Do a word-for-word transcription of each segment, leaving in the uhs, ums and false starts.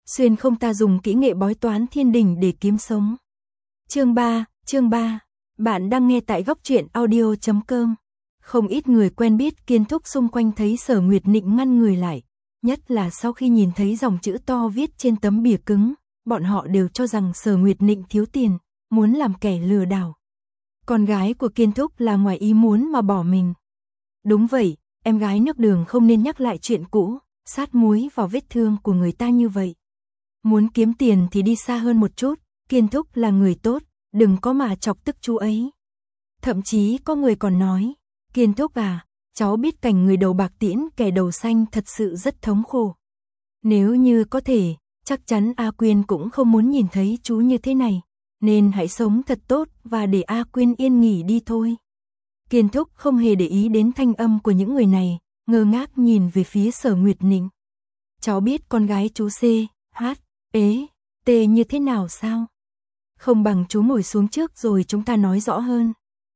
xuyên không ta dùng kỹ nghệ bói toán thiên đình để kiếm sống. Chương ba, chương ba. Bạn đang nghe tại góc truyện audio chấm com. Không ít người quen biết Kiên Thúc xung quanh thấy Sở Nguyệt Nịnh ngăn người lại, nhất là sau khi nhìn thấy dòng chữ to viết trên tấm bìa cứng, bọn họ đều cho rằng Sở Nguyệt Nịnh thiếu tiền, muốn làm kẻ lừa đảo. Con gái của Kiên Thúc là ngoài ý muốn mà bỏ mình. Đúng vậy, em gái nước Đường không nên nhắc lại chuyện cũ, sát muối vào vết thương của người ta như vậy. Muốn kiếm tiền thì đi xa hơn một chút, Kiên Thúc là người tốt, đừng có mà chọc tức chú ấy. Thậm chí có người còn nói, Kiên Thúc à, cháu biết cảnh người đầu bạc tiễn kẻ đầu xanh thật sự rất thống khổ. Nếu như có thể, chắc chắn A Quyên cũng không muốn nhìn thấy chú như thế này, nên hãy sống thật tốt và để A Quyên yên nghỉ đi thôi. Kiên Thúc không hề để ý đến thanh âm của những người này, ngơ ngác nhìn về phía Sở Nguyệt Nịnh. Cháu biết con gái chú C, H, ế, T như thế nào sao? Không bằng chú ngồi xuống trước rồi chúng ta nói rõ hơn.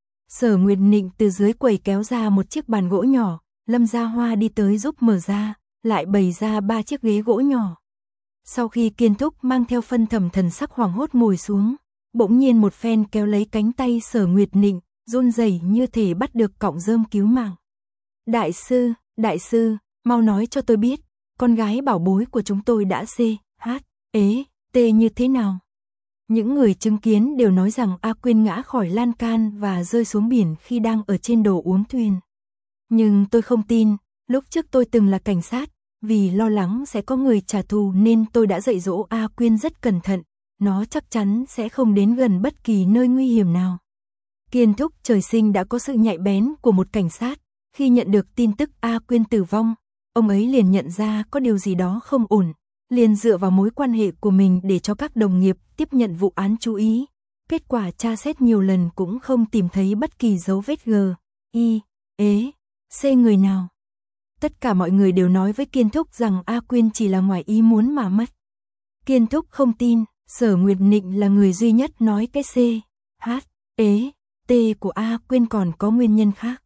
Sở Nguyệt Nịnh từ dưới quầy kéo ra một chiếc bàn gỗ nhỏ, Lâm Gia Hoa đi tới giúp mở ra, lại bày ra ba chiếc ghế gỗ nhỏ. Sau khi Kiên Thúc mang theo phân thầm thần sắc hoảng hốt ngồi xuống, bỗng nhiên một phen kéo lấy cánh tay Sở Nguyệt Nịnh, run rẩy như thể bắt được cọng rơm cứu mạng. Đại sư, đại sư, mau nói cho tôi biết, con gái bảo bối của chúng tôi đã C, H, ế, T như thế nào? Những người chứng kiến đều nói rằng A Quyên ngã khỏi lan can và rơi xuống biển khi đang ở trên đồ uống thuyền. Nhưng tôi không tin, lúc trước tôi từng là cảnh sát, vì lo lắng sẽ có người trả thù nên tôi đã dạy dỗ A Quyên rất cẩn thận, nó chắc chắn sẽ không đến gần bất kỳ nơi nguy hiểm nào. Kiên Thúc trời sinh đã có sự nhạy bén của một cảnh sát, khi nhận được tin tức A Quyên tử vong, ông ấy liền nhận ra có điều gì đó không ổn, liền dựa vào mối quan hệ của mình để cho các đồng nghiệp tiếp nhận vụ án chú ý. Kết quả tra xét nhiều lần cũng không tìm thấy bất kỳ dấu vết G, I, ế, C người nào. Tất cả mọi người đều nói với Kiên Thúc rằng A Quyên chỉ là ngoài ý muốn mà mất. Kiên Thúc không tin, Sở Nguyệt Nịnh là người duy nhất nói cái C, H, ế, T của A Quyên còn có nguyên nhân khác.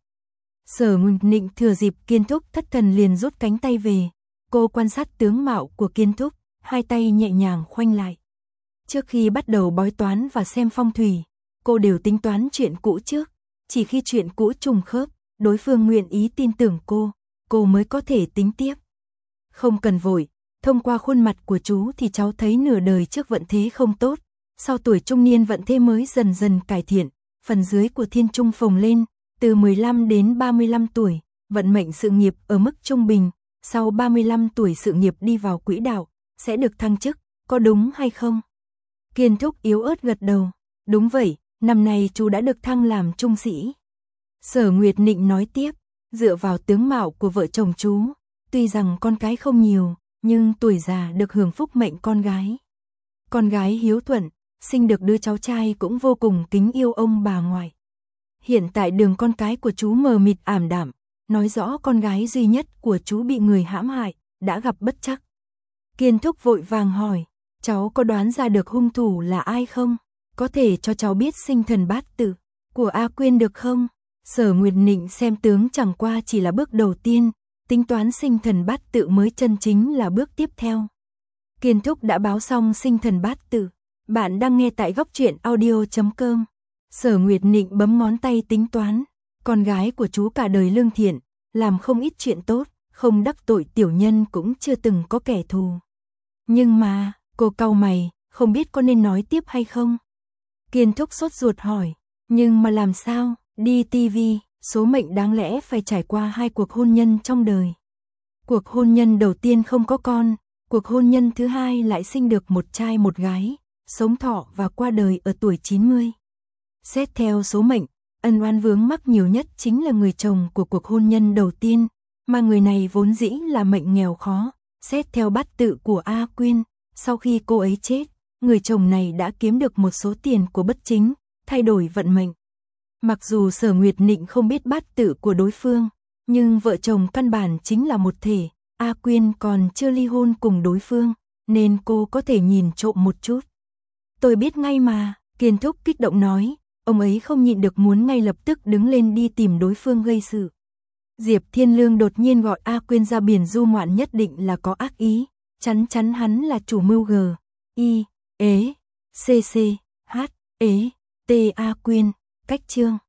Sở Nguyệt Nịnh thừa dịp Kiên Thúc thất thần liền rút cánh tay về. Cô quan sát tướng mạo của Kiên Thúc, hai tay nhẹ nhàng khoanh lại. Trước khi bắt đầu bói toán và xem phong thủy, cô đều tính toán chuyện cũ trước. Chỉ khi chuyện cũ trùng khớp, đối phương nguyện ý tin tưởng cô, cô mới có thể tính tiếp. Không cần vội, thông qua khuôn mặt của chú thì cháu thấy nửa đời trước vận thế không tốt. Sau tuổi trung niên vận thế mới dần dần cải thiện, phần dưới của thiên trung phồng lên, từ mười lăm đến ba mươi lăm tuổi, vận mệnh sự nghiệp ở mức trung bình. Sau ba mươi lăm tuổi sự nghiệp đi vào quỹ đạo, sẽ được thăng chức, có đúng hay không? Kiên Thúc yếu ớt gật đầu, đúng vậy, năm nay chú đã được thăng làm trung sĩ. Sở Nguyệt Nịnh nói tiếp, dựa vào tướng mạo của vợ chồng chú, tuy rằng con cái không nhiều, nhưng tuổi già được hưởng phúc mệnh con gái. Con gái hiếu thuận, sinh được đứa cháu trai cũng vô cùng kính yêu ông bà ngoại. Hiện tại đường con cái của chú mờ mịt ảm đạm, nói rõ con gái duy nhất của chú bị người hãm hại, đã gặp bất trắc. Kiên Thúc vội vàng hỏi, cháu có đoán ra được hung thủ là ai không? Có thể cho cháu biết sinh thần bát tự của A Quyên được không? Sở Nguyệt Nịnh xem tướng chẳng qua chỉ là bước đầu tiên, tính toán sinh thần bát tự mới chân chính là bước tiếp theo. Kiên Thúc đã báo xong sinh thần bát tự. Bạn đang nghe tại góc truyện audio chấm com. Sở Nguyệt Nịnh bấm ngón tay tính toán. Con gái của chú cả đời lương thiện, làm không ít chuyện tốt, không đắc tội tiểu nhân cũng chưa từng có kẻ thù. Nhưng mà, cô cau mày, không biết có nên nói tiếp hay không? Kiên Thúc sốt ruột hỏi, nhưng mà làm sao? Đi ti vi, số mệnh đáng lẽ phải trải qua hai cuộc hôn nhân trong đời. Cuộc hôn nhân đầu tiên không có con, cuộc hôn nhân thứ hai lại sinh được một trai một gái, sống thọ và qua đời ở tuổi chín mươi. Xét theo số mệnh, ân oán vướng mắc nhiều nhất chính là người chồng của cuộc hôn nhân đầu tiên, mà người này vốn dĩ là mệnh nghèo khó. Xét theo bát tự của A Quyên, sau khi cô ấy chết, người chồng này đã kiếm được một số tiền của bất chính, thay đổi vận mệnh. Mặc dù Sở Nguyệt Nịnh không biết bát tự của đối phương, nhưng vợ chồng căn bản chính là một thể, A Quyên còn chưa ly hôn cùng đối phương, nên cô có thể nhìn trộm một chút. Tôi biết ngay mà, Kiên Thúc kích động nói, ông ấy không nhịn được muốn ngay lập tức đứng lên đi tìm đối phương gây sự. Diệp Thiên Lương đột nhiên gọi A Quyên ra biển du ngoạn nhất định là có ác ý, chắn chắn hắn là chủ mưu G, I, ế, C C, H, ế, T A Quyên, cách chương.